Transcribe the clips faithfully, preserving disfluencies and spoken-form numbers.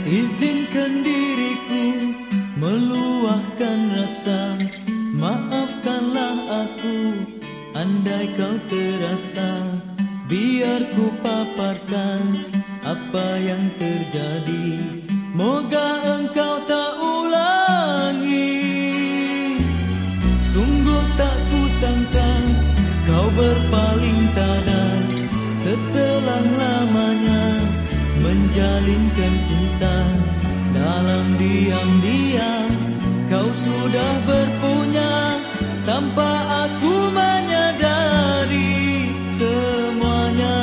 Izinkan diriku meluahkan rasa, maafkanlah aku andai kau terasa. Biar ku paparkan apa yang terjadi, moga engkau tak ulangi. Sungguh tak kusangka kau berpaling tada, setelah lamanya menjalinkan cinta. Dalam diam-diam kau sudah berpunya, tanpa aku menyadari semuanya.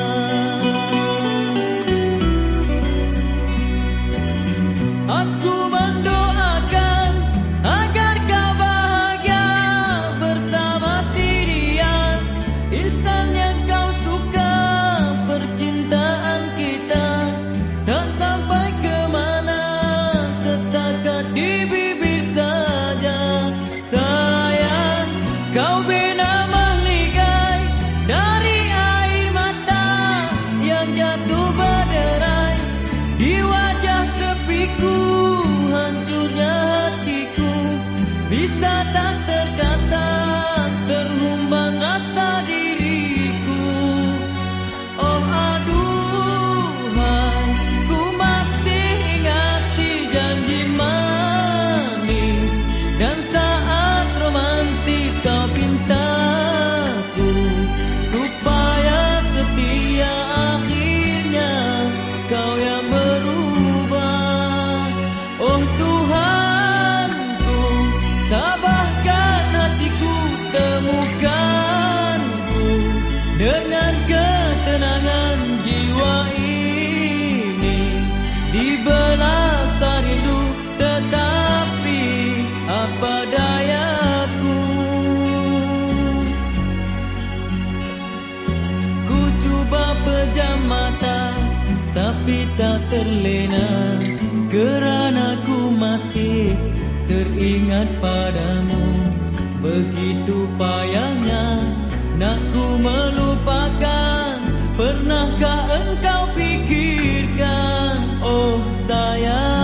Aku mendoakan agar kau bahagia bersama si dia, insan yang kau suka. Percintaan kita tak sampai ke mana, setakat di bibir saja. Sayang, kau bina mahligai dari air mata yang jatuh berderai di wajah sepiku. Hancurnya hatiku bisa tak terkata, terhumban rasa diriku. Oh aduhai, ku masih ingati janji manis dan saat romantis kau pintaku supaya setia. Akhirnya kau yang berubah. Oh Tuhanku, tabahkan hatiku, temukanku dengan ketenangan jiwa ini. Dibelas rindu tetapi apa dayaku. Ku cuba pejam mata tapi tak terlena, kerana ku masih teringat padamu. Begitu payahnya nak ku melupakan, pernahkah engkau fikirkan, oh sayang.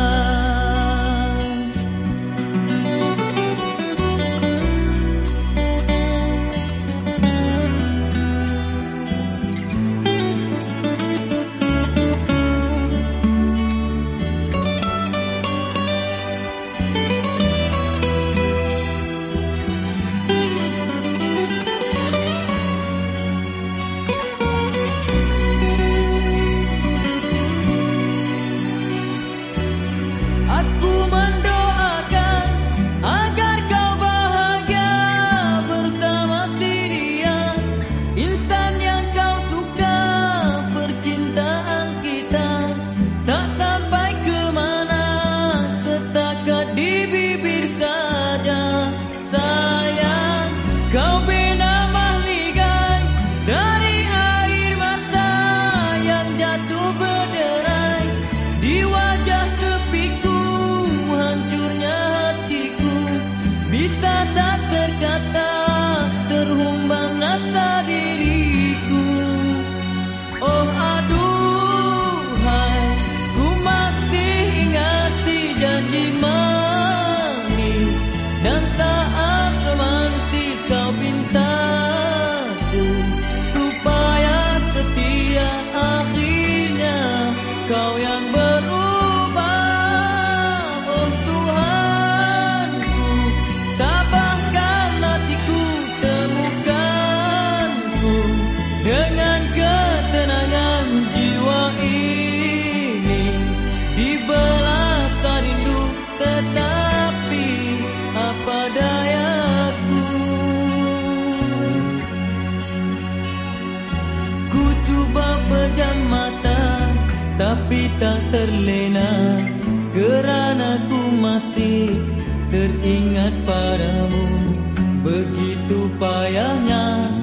Aku mendoakan agar kau bahagia bersama si dia, insan yang kau suka. Percintaan kita tak sampai ke mana, setakat di bibir saja. Sayang, kau bina mahligai dari air mata yang jatuh berderai di wajah sepiku. Hancurnya hatiku bisa tak terkata, terhumban rasa diriku. Oh aduhai, ku masih ingati janji manis dan saat romantis kau pintaku supaya setia. Akhirnya kau yang berubah. Oh Tuhanku, tabahkan hatiku, temukanku dengan ketenangan jiwa ini. Dibelas rindu tetapi apa dayaku. Ku cuba pejam mata tapi tak terlena, kerana ku masih teringat padamu. Begitu payahnya